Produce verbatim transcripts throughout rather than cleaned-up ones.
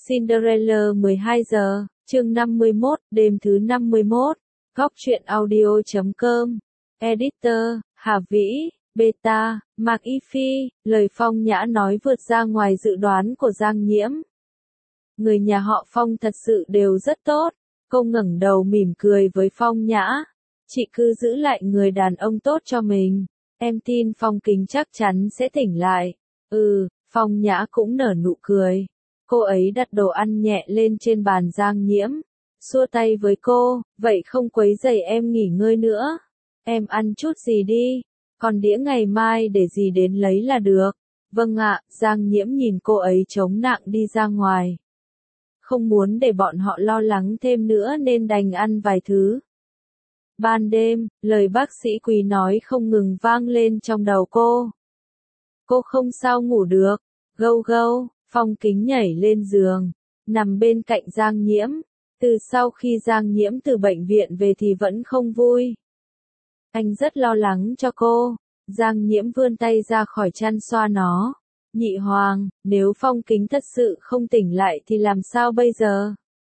Cinderella mười hai giờ, chương năm mươi mốt, đêm thứ năm mươi mốt, góc truyện audio chấm com, Editor, Hà Vĩ, Beta, Mạc Y Phi, lời Phong Nhã nói vượt ra ngoài dự đoán của Giang Nhiễm. Người nhà họ Phong thật sự đều rất tốt, cô ngẩng đầu mỉm cười với Phong Nhã. Chị cứ giữ lại người đàn ông tốt cho mình, em tin Phong Kính chắc chắn sẽ tỉnh lại. Ừ, Phong Nhã cũng nở nụ cười. Cô ấy đặt đồ ăn nhẹ lên trên bàn Giang Nhiễm, xua tay với cô, vậy không quấy rầy em nghỉ ngơi nữa. Em ăn chút gì đi, còn đĩa ngày mai để dì đến lấy là được. Vâng ạ, Giang Nhiễm nhìn cô ấy chống nặng đi ra ngoài. Không muốn để bọn họ lo lắng thêm nữa nên đành ăn vài thứ. Ban đêm, lời bác sĩ Quý nói không ngừng vang lên trong đầu cô. Cô không sao ngủ được, gâu gâu. Phong Kính nhảy lên giường, nằm bên cạnh Giang Nhiễm. Từ sau khi Giang Nhiễm từ bệnh viện về thì vẫn không vui. Anh rất lo lắng cho cô. Giang Nhiễm vươn tay ra khỏi chăn xoa nó. Nhị Hoàng, nếu Phong Kính thật sự không tỉnh lại thì làm sao bây giờ?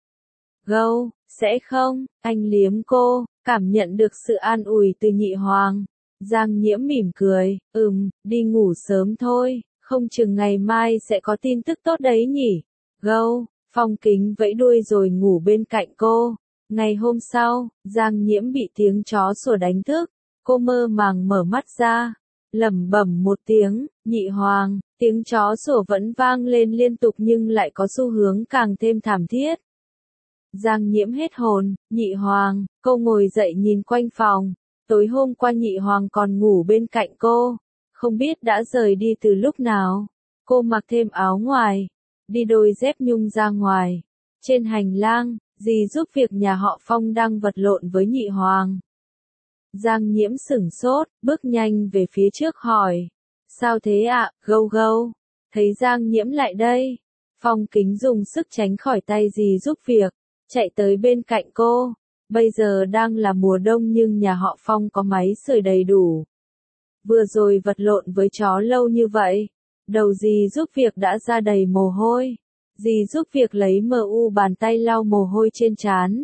Gâu, sẽ không, anh liếm cô, cảm nhận được sự an ủi từ Nhị Hoàng. Giang Nhiễm mỉm cười, ừm, đi ngủ sớm thôi. Không chừng ngày mai sẽ có tin tức tốt đấy nhỉ. Gâu, Phong Kính vẫy đuôi rồi ngủ bên cạnh cô. Ngày hôm sau, Giang Nhiễm bị tiếng chó sủa đánh thức. Cô mơ màng mở mắt ra, lẩm bẩm một tiếng, Nhị Hoàng. Tiếng chó sủa vẫn vang lên liên tục nhưng lại có xu hướng càng thêm thảm thiết. Giang Nhiễm hết hồn, Nhị Hoàng. Cô ngồi dậy nhìn quanh phòng. Tối hôm qua Nhị Hoàng còn ngủ bên cạnh cô. Không biết đã rời đi từ lúc nào. Cô mặc thêm áo ngoài, đi đôi dép nhung ra ngoài. Trên hành lang, dì giúp việc nhà họ Phong đang vật lộn với Nhị Hoàng. Giang Nhiễm sửng sốt, bước nhanh về phía trước hỏi. Sao thế ạ, gâu gâu? Thấy Giang Nhiễm lại đây. Phong Kính dùng sức tránh khỏi tay dì giúp việc, chạy tới bên cạnh cô. Bây giờ đang là mùa đông nhưng nhà họ Phong có máy sưởi đầy đủ. Vừa rồi vật lộn với chó lâu như vậy, đầu dì giúp việc đã ra đầy mồ hôi. Dì giúp việc lấy mờ u bàn tay lau mồ hôi trên trán.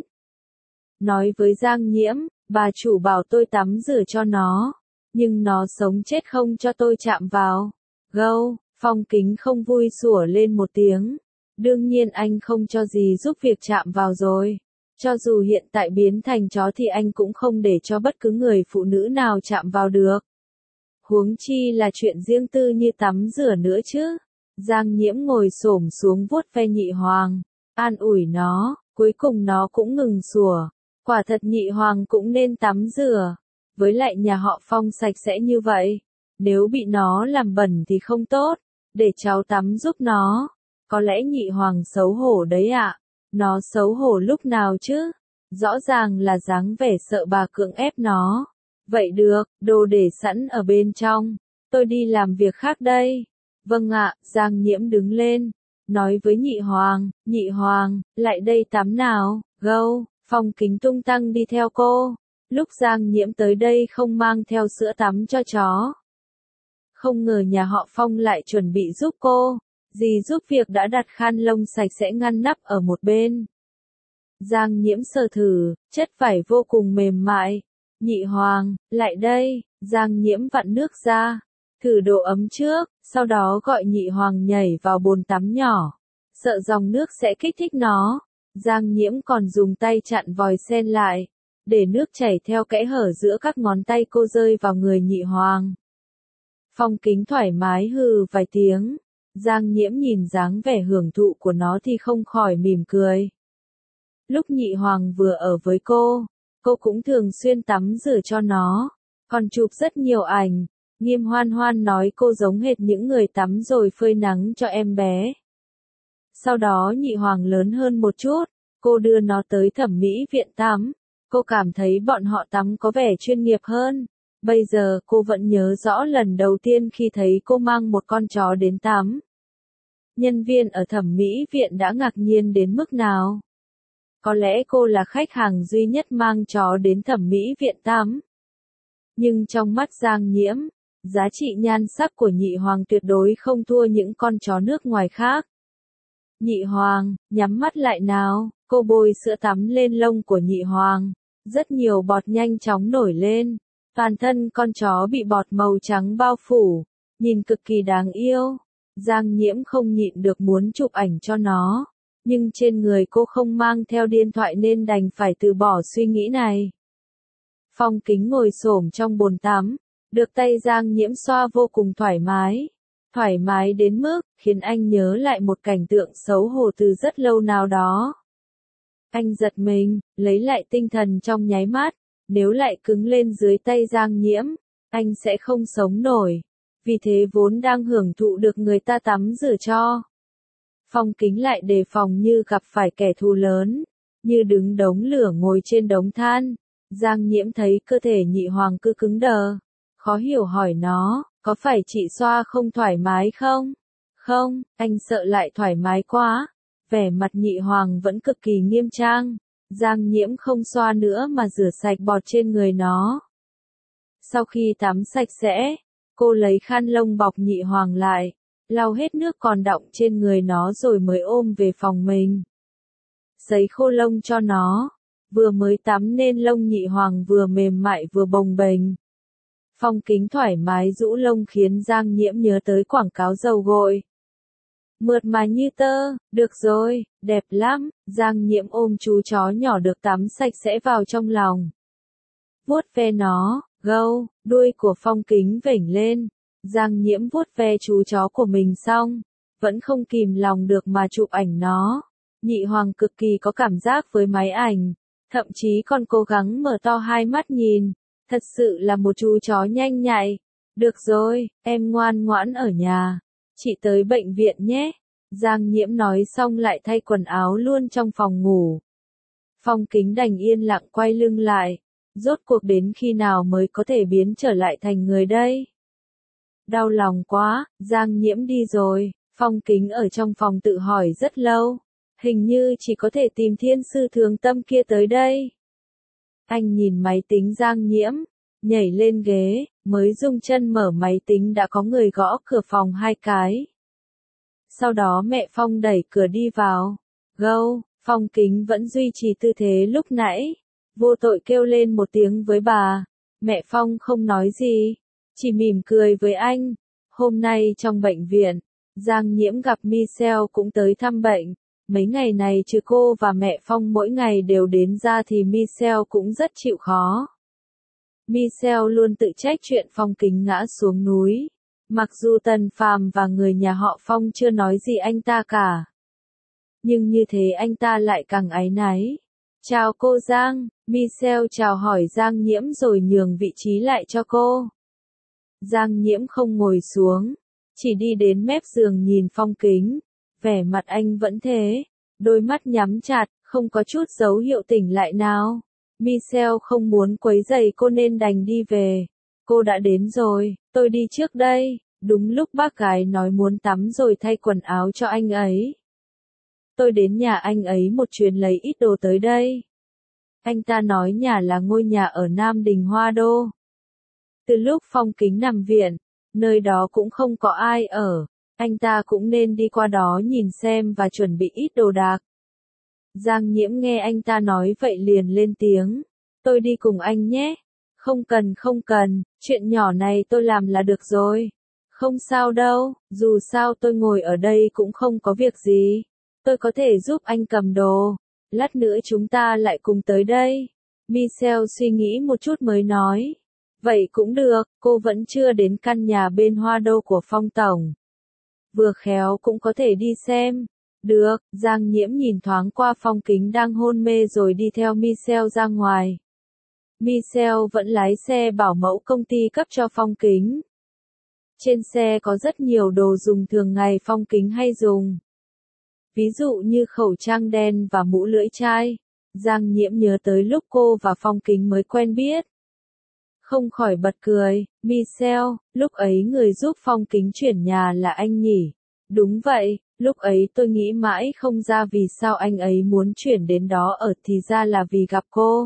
Nói với Giang Nhiễm, bà chủ bảo tôi tắm rửa cho nó, nhưng nó sống chết không cho tôi chạm vào. Gâu, Phong Kính không vui sủa lên một tiếng. Đương nhiên anh không cho dì giúp việc chạm vào rồi. Cho dù hiện tại biến thành chó thì anh cũng không để cho bất cứ người phụ nữ nào chạm vào được. Huống chi là chuyện riêng tư như tắm rửa nữa chứ. Giang Nhiễm ngồi xổm xuống vuốt ve Nhị Hoàng, an ủi nó, cuối cùng nó cũng ngừng sủa. Quả thật Nhị Hoàng cũng nên tắm rửa. Với lại nhà họ Phong sạch sẽ như vậy, nếu bị nó làm bẩn thì không tốt. Để cháu tắm giúp nó. Có lẽ Nhị Hoàng xấu hổ đấy ạ. Nó xấu hổ lúc nào chứ? Rõ ràng là dáng vẻ sợ bà cưỡng ép nó. Vậy được, đồ để sẵn ở bên trong. Tôi đi làm việc khác đây. Vâng ạ, Giang Nhiễm đứng lên. Nói với Nhị Hoàng, Nhị Hoàng, lại đây tắm nào. Gâu, Phong Kính tung tăng đi theo cô. Lúc Giang Nhiễm tới đây không mang theo sữa tắm cho chó. Không ngờ nhà họ Phong lại chuẩn bị giúp cô. Dì giúp việc đã đặt khăn lông sạch sẽ ngăn nắp ở một bên. Giang Nhiễm sờ thử, chất vải vô cùng mềm mại. Nhị Hoàng, lại đây. Giang Nhiễm vặn nước ra, thử độ ấm trước, sau đó gọi Nhị Hoàng nhảy vào bồn tắm nhỏ. Sợ dòng nước sẽ kích thích nó. Giang Nhiễm còn dùng tay chặn vòi sen lại, để nước chảy theo kẽ hở giữa các ngón tay cô rơi vào người Nhị Hoàng. Phong Kính thoải mái hừ vài tiếng. Giang Nhiễm nhìn dáng vẻ hưởng thụ của nó thì không khỏi mỉm cười. Lúc Nhị Hoàng vừa ở với cô, cô cũng thường xuyên tắm rửa cho nó, còn chụp rất nhiều ảnh. Nghiêm Hoan Hoan nói cô giống hệt những người tắm rồi phơi nắng cho em bé. Sau đó Nhị Hoàng lớn hơn một chút, cô đưa nó tới thẩm mỹ viện tắm. Cô cảm thấy bọn họ tắm có vẻ chuyên nghiệp hơn. Bây giờ cô vẫn nhớ rõ lần đầu tiên khi thấy cô mang một con chó đến tắm. Nhân viên ở thẩm mỹ viện đã ngạc nhiên đến mức nào. Có lẽ cô là khách hàng duy nhất mang chó đến thẩm mỹ viện tắm. Nhưng trong mắt Giang Nhiễm, giá trị nhan sắc của Nhị Hoàng tuyệt đối không thua những con chó nước ngoài khác. Nhị Hoàng, nhắm mắt lại nào, cô bôi sữa tắm lên lông của Nhị Hoàng. Rất nhiều bọt nhanh chóng nổi lên. Toàn thân con chó bị bọt màu trắng bao phủ, nhìn cực kỳ đáng yêu. Giang Nhiễm không nhịn được muốn chụp ảnh cho nó, nhưng trên người cô không mang theo điện thoại nên đành phải từ bỏ suy nghĩ này. Phong Kính ngồi xổm trong bồn tắm, được tay Giang Nhiễm xoa vô cùng thoải mái. Thoải mái đến mức, khiến anh nhớ lại một cảnh tượng xấu hổ từ rất lâu nào đó. Anh giật mình, lấy lại tinh thần trong nháy mắt, nếu lại cứng lên dưới tay Giang Nhiễm, anh sẽ không sống nổi. Vì thế vốn đang hưởng thụ được người ta tắm rửa cho. Phong Kính lại đề phòng như gặp phải kẻ thù lớn, như đứng đống lửa ngồi trên đống than. Giang Nhiễm thấy cơ thể Nhị Hoàng cứ cứng đờ, khó hiểu hỏi nó, có phải chị xoa không thoải mái không? Không, anh sợ lại thoải mái quá. Vẻ mặt Nhị Hoàng vẫn cực kỳ nghiêm trang. Giang Nhiễm không xoa nữa mà rửa sạch bọt trên người nó. Sau khi tắm sạch sẽ, cô lấy khăn lông bọc Nhị Hoàng lại, lau hết nước còn đọng trên người nó rồi mới ôm về phòng mình. Sấy khô lông cho nó, vừa mới tắm nên lông Nhị Hoàng vừa mềm mại vừa bồng bềnh. Phong Kính thoải mái rũ lông khiến Giang Nhiễm nhớ tới quảng cáo dầu gội. Mượt mà như tơ, được rồi, đẹp lắm. Giang Nhiễm ôm chú chó nhỏ được tắm sạch sẽ vào trong lòng. Vuốt ve nó, gâu, đuôi của Phong Kính vểnh lên. Giang Nhiễm vuốt ve chú chó của mình xong, vẫn không kìm lòng được mà chụp ảnh nó. Nhị Hoàng cực kỳ có cảm giác với máy ảnh, thậm chí còn cố gắng mở to hai mắt nhìn. Thật sự là một chú chó nhanh nhạy. Được rồi, em ngoan ngoãn ở nhà. Chị tới bệnh viện nhé. Giang Nhiễm nói xong lại thay quần áo luôn trong phòng ngủ. Phong Kính đành yên lặng quay lưng lại. Rốt cuộc đến khi nào mới có thể biến trở lại thành người đây? Đau lòng quá, Giang Nhiễm đi rồi. Phong Kính ở trong phòng tự hỏi rất lâu. Hình như chỉ có thể tìm thiên sư thường tâm kia tới đây. Anh nhìn máy tính Giang Nhiễm, nhảy lên ghế, mới rung chân mở máy tính đã có người gõ cửa phòng hai cái. Sau đó mẹ Phong đẩy cửa đi vào. Gâu, Phong Kính vẫn duy trì tư thế lúc nãy. Vô tội kêu lên một tiếng với bà. Mẹ Phong không nói gì, chỉ mỉm cười với anh. Hôm nay trong bệnh viện, Giang Nhiễm gặp Michelle cũng tới thăm bệnh. Mấy ngày này trừ cô và mẹ Phong mỗi ngày đều đến ra thì Michelle cũng rất chịu khó. Michelle luôn tự trách chuyện Phong Kính ngã xuống núi. Mặc dù Tần Phàm và người nhà họ Phong chưa nói gì anh ta cả. Nhưng như thế anh ta lại càng áy náy. Chào cô Giang, Michelle chào hỏi Giang Nhiễm rồi nhường vị trí lại cho cô. Giang Nhiễm không ngồi xuống, chỉ đi đến mép giường nhìn Phong Kính. Vẻ mặt anh vẫn thế, đôi mắt nhắm chặt, không có chút dấu hiệu tỉnh lại nào. Michelle không muốn quấy rầy cô nên đành đi về. Cô đã đến rồi, tôi đi trước đây. Đúng lúc bác gái nói muốn tắm rồi thay quần áo cho anh ấy. Tôi đến nhà anh ấy một chuyến lấy ít đồ tới đây. Anh ta nói nhà là ngôi nhà ở Nam Đình Hoa Đô. Từ lúc Phong Kính nằm viện, nơi đó cũng không có ai ở. Anh ta cũng nên đi qua đó nhìn xem và chuẩn bị ít đồ đạc. Giang Nhiễm nghe anh ta nói vậy liền lên tiếng. Tôi đi cùng anh nhé. Không cần không cần, chuyện nhỏ này tôi làm là được rồi. Không sao đâu, dù sao tôi ngồi ở đây cũng không có việc gì. Tôi có thể giúp anh cầm đồ. Lát nữa chúng ta lại cùng tới đây. Michelle suy nghĩ một chút mới nói. Vậy cũng được, cô vẫn chưa đến căn nhà bên Hoa Đô của Phong Tổng. Vừa khéo cũng có thể đi xem. Được, Giang Nhiễm nhìn thoáng qua Phong Kính đang hôn mê rồi đi theo Michelle ra ngoài. Michelle vẫn lái xe bảo mẫu công ty cấp cho Phong Kính. Trên xe có rất nhiều đồ dùng thường ngày Phong Kính hay dùng. Ví dụ như khẩu trang đen và mũ lưỡi chai. Giang Nhiễm nhớ tới lúc cô và Phong Kính mới quen biết. Không khỏi bật cười. Michelle, lúc ấy người giúp Phong Kính chuyển nhà là anh nhỉ? Đúng vậy, lúc ấy tôi nghĩ mãi không ra vì sao anh ấy muốn chuyển đến đó ở thì ra là vì gặp cô.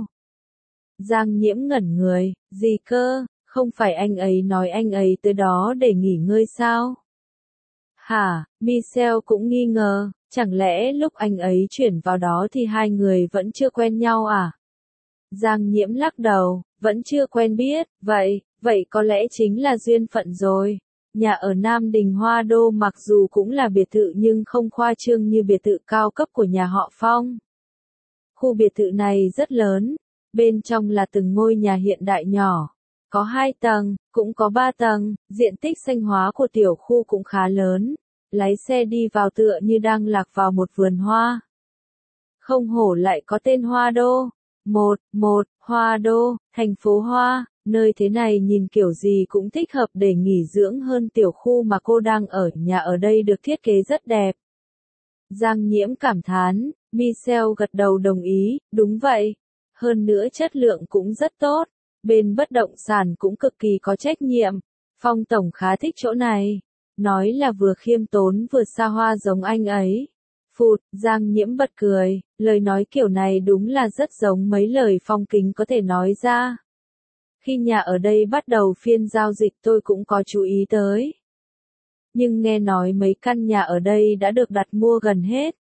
Giang Nhiễm ngẩn người, gì cơ, không phải anh ấy nói anh ấy tới đó để nghỉ ngơi sao? Hả, Michelle cũng nghi ngờ, Chẳng lẽ lúc anh ấy chuyển vào đó thì hai người vẫn chưa quen nhau à? Giang Nhiễm lắc đầu, vẫn chưa quen biết, vậy, vậy có lẽ chính là duyên phận rồi. Nhà ở Nam Đình Hoa Đô mặc dù cũng là biệt thự nhưng không khoa trương như biệt thự cao cấp của nhà họ Phong. Khu biệt thự này rất lớn, bên trong là từng ngôi nhà hiện đại nhỏ. Có hai tầng, cũng có ba tầng, diện tích xanh hóa của tiểu khu cũng khá lớn. Lái xe đi vào tựa như đang lạc vào một vườn hoa. Không hổ lại có tên Hoa Đô. Một, một, Hoa Đô, thành phố Hoa, nơi thế này nhìn kiểu gì cũng thích hợp để nghỉ dưỡng hơn tiểu khu mà cô đang ở. Nhà ở đây được thiết kế rất đẹp. Giang Nhiễm cảm thán, Michelle gật đầu đồng ý, đúng vậy. Hơn nữa chất lượng cũng rất tốt. Bên bất động sản cũng cực kỳ có trách nhiệm. Phong tổng khá thích chỗ này. Nói là vừa khiêm tốn vừa xa hoa giống anh ấy. Phụt, Giang Nhiễm bật cười, lời nói kiểu này đúng là rất giống mấy lời Phong Kính có thể nói ra. Khi nhà ở đây bắt đầu phiên giao dịch tôi cũng có chú ý tới. Nhưng nghe nói mấy căn nhà ở đây đã được đặt mua gần hết.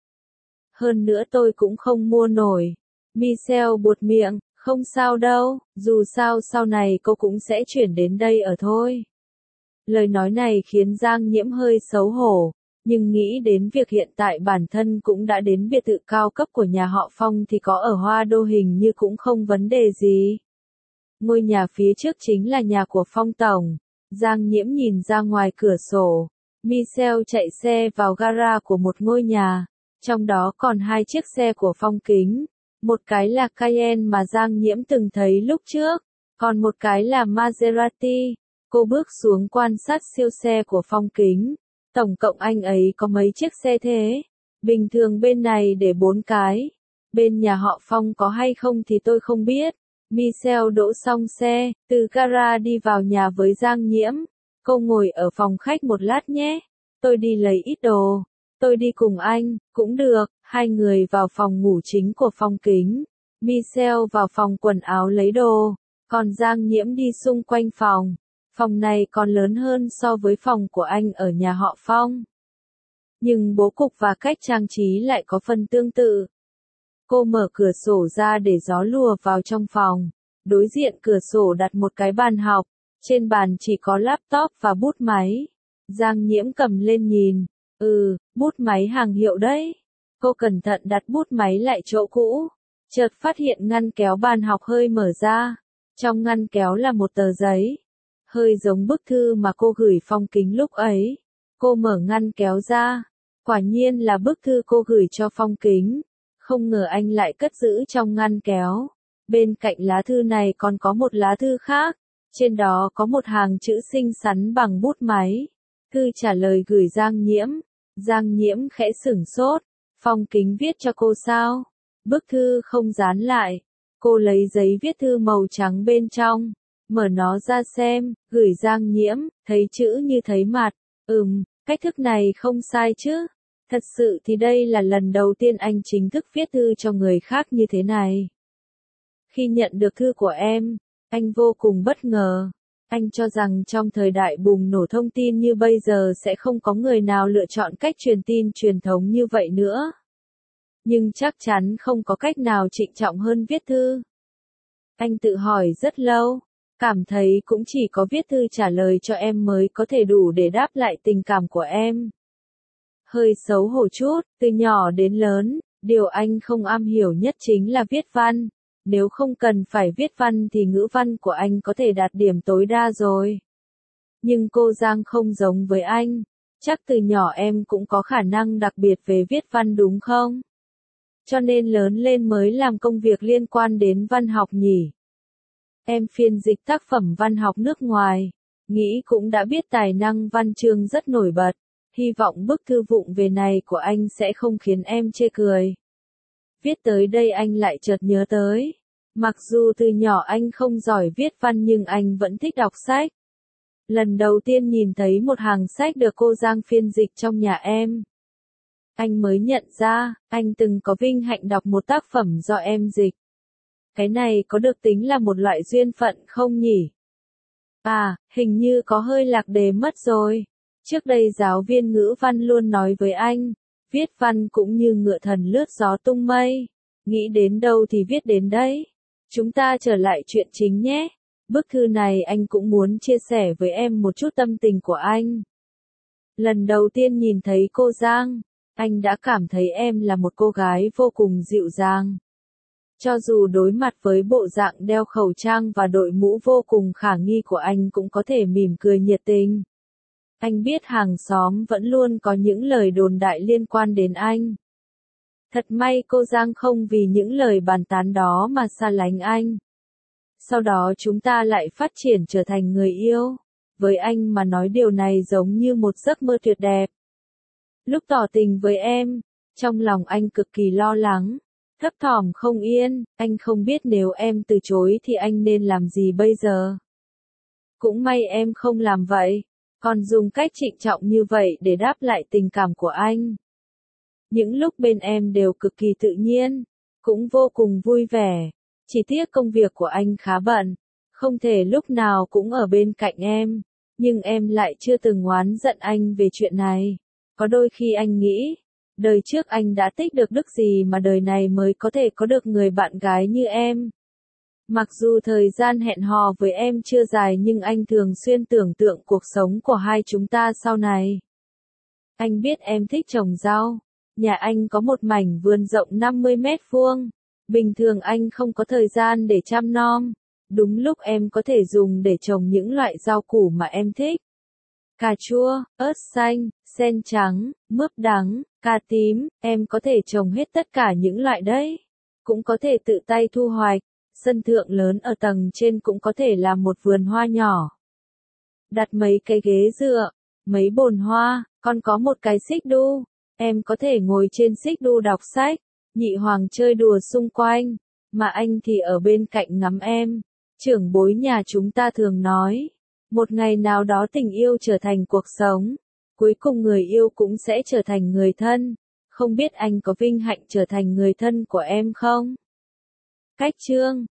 Hơn nữa tôi cũng không mua nổi. Michelle buột miệng, không sao đâu, dù sao sau này cô cũng sẽ chuyển đến đây ở thôi. Lời nói này khiến Giang Nhiễm hơi xấu hổ, nhưng nghĩ đến việc hiện tại bản thân cũng đã đến biệt thự cao cấp của nhà họ Phong thì có ở Hoa Đô hình như cũng không vấn đề gì. Ngôi nhà phía trước chính là nhà của Phong tổng. Giang Nhiễm nhìn ra ngoài cửa sổ. Michelle chạy xe vào gara của một ngôi nhà, trong đó còn hai chiếc xe của Phong Kính. Một cái là Cayenne mà Giang Nhiễm từng thấy lúc trước, còn một cái là Maserati. Cô bước xuống quan sát siêu xe của Phong Kính. Tổng cộng anh ấy có mấy chiếc xe thế? Bình thường bên này để bốn cái. Bên nhà họ Phong có hay không thì tôi không biết. Michelle đỗ xong xe, từ gara đi vào nhà với Giang Nhiễm. Cô ngồi ở phòng khách một lát nhé. Tôi đi lấy ít đồ. Tôi đi cùng anh, cũng được. Hai người vào phòng ngủ chính của Phong Kính. Michelle vào phòng quần áo lấy đồ. Còn Giang Nhiễm đi xung quanh phòng. Phòng này còn lớn hơn so với phòng của anh ở nhà họ Phong. Nhưng bố cục và cách trang trí lại có phần tương tự. Cô mở cửa sổ ra để gió lùa vào trong phòng. Đối diện cửa sổ đặt một cái bàn học. Trên bàn chỉ có laptop và bút máy. Giang Nhiễm cầm lên nhìn. Ừ, bút máy hàng hiệu đấy. Cô cẩn thận đặt bút máy lại chỗ cũ. Chợt phát hiện ngăn kéo bàn học hơi mở ra. Trong ngăn kéo là một tờ giấy. Hơi giống bức thư mà cô gửi Phong Kính lúc ấy. Cô mở ngăn kéo ra. Quả nhiên là bức thư cô gửi cho Phong Kính. Không ngờ anh lại cất giữ trong ngăn kéo. Bên cạnh lá thư này còn có một lá thư khác. Trên đó có một hàng chữ xinh xắn bằng bút máy. Thư trả lời gửi Giang Nhiễm. Giang Nhiễm khẽ sửng sốt. Phong Kính viết cho cô sao? Bức thư không dán lại. Cô lấy giấy viết thư màu trắng bên trong. Mở nó ra xem, gửi Giang Nhiễm, thấy chữ như thấy mặt. Ừm, cách thức này không sai chứ. Thật sự thì đây là lần đầu tiên anh chính thức viết thư cho người khác như thế này. Khi nhận được thư của em, anh vô cùng bất ngờ. Anh cho rằng trong thời đại bùng nổ thông tin như bây giờ sẽ không có người nào lựa chọn cách truyền tin truyền thống như vậy nữa. Nhưng chắc chắn không có cách nào trịnh trọng hơn viết thư. Anh tự hỏi rất lâu. Cảm thấy cũng chỉ có viết thư trả lời cho em mới có thể đủ để đáp lại tình cảm của em. Hơi xấu hổ chút, từ nhỏ đến lớn, điều anh không am hiểu nhất chính là viết văn. Nếu không cần phải viết văn thì ngữ văn của anh có thể đạt điểm tối đa rồi. Nhưng cô Giang không giống với anh. Chắc từ nhỏ em cũng có khả năng đặc biệt về viết văn đúng không? Cho nên lớn lên mới làm công việc liên quan đến văn học nhỉ? Em phiên dịch tác phẩm văn học nước ngoài, nghĩ cũng đã biết tài năng văn chương rất nổi bật, hy vọng bức thư vụng về này của anh sẽ không khiến em chê cười. Viết tới đây anh lại chợt nhớ tới, mặc dù từ nhỏ anh không giỏi viết văn nhưng anh vẫn thích đọc sách. Lần đầu tiên nhìn thấy một hàng sách được cô Giang phiên dịch trong nhà em, anh mới nhận ra, anh từng có vinh hạnh đọc một tác phẩm do em dịch. Cái này có được tính là một loại duyên phận không nhỉ? À, hình như có hơi lạc đề mất rồi. Trước đây giáo viên ngữ văn luôn nói với anh, Viết văn cũng như ngựa thần lướt gió tung mây. Nghĩ đến đâu thì viết đến đấy. Chúng ta trở lại chuyện chính nhé. Bức thư này anh cũng muốn chia sẻ với em một chút tâm tình của anh. Lần đầu tiên nhìn thấy cô Giang, anh đã cảm thấy em là một cô gái vô cùng dịu dàng. Cho dù đối mặt với bộ dạng đeo khẩu trang và đội mũ vô cùng khả nghi của anh cũng có thể mỉm cười nhiệt tình. Anh biết hàng xóm vẫn luôn có những lời đồn đại liên quan đến anh. Thật may cô Giang không vì những lời bàn tán đó mà xa lánh anh. Sau đó chúng ta lại phát triển trở thành người yêu. Với anh mà nói điều này giống như một giấc mơ tuyệt đẹp. Lúc tỏ tình với em, trong lòng anh cực kỳ lo lắng, thấp thỏm không yên, anh không biết nếu em từ chối thì anh nên làm gì bây giờ. Cũng may em không làm vậy, còn dùng cách trịnh trọng như vậy để đáp lại tình cảm của anh. Những lúc bên em đều cực kỳ tự nhiên, cũng vô cùng vui vẻ, chỉ tiếc công việc của anh khá bận, không thể lúc nào cũng ở bên cạnh em, nhưng em lại chưa từng oán giận anh về chuyện này. Có đôi khi anh nghĩ, đời trước anh đã tích được đức gì mà đời này mới có thể có được người bạn gái như em. Mặc dù thời gian hẹn hò với em chưa dài nhưng anh thường xuyên tưởng tượng cuộc sống của hai chúng ta sau này. Anh biết em thích trồng rau. Nhà anh có một mảnh vườn rộng năm mươi mét vuông. Bình thường anh không có thời gian để chăm nom. Đúng lúc em có thể dùng để trồng những loại rau củ mà em thích. Cà chua, ớt xanh, sen trắng, mướp đắng, cà tím, em có thể trồng hết tất cả những loại đấy. Cũng có thể tự tay thu hoạch. Sân thượng lớn ở tầng trên cũng có thể làm một vườn hoa nhỏ. Đặt mấy cái ghế dựa, mấy bồn hoa, còn có một cái xích đu. Em có thể ngồi trên xích đu đọc sách, nhị hoàng chơi đùa xung quanh, mà anh thì ở bên cạnh ngắm em. Trưởng bối nhà chúng ta thường nói, một ngày nào đó tình yêu trở thành cuộc sống, cuối cùng người yêu cũng sẽ trở thành người thân. Không biết anh có vinh hạnh trở thành người thân của em không? Cách chương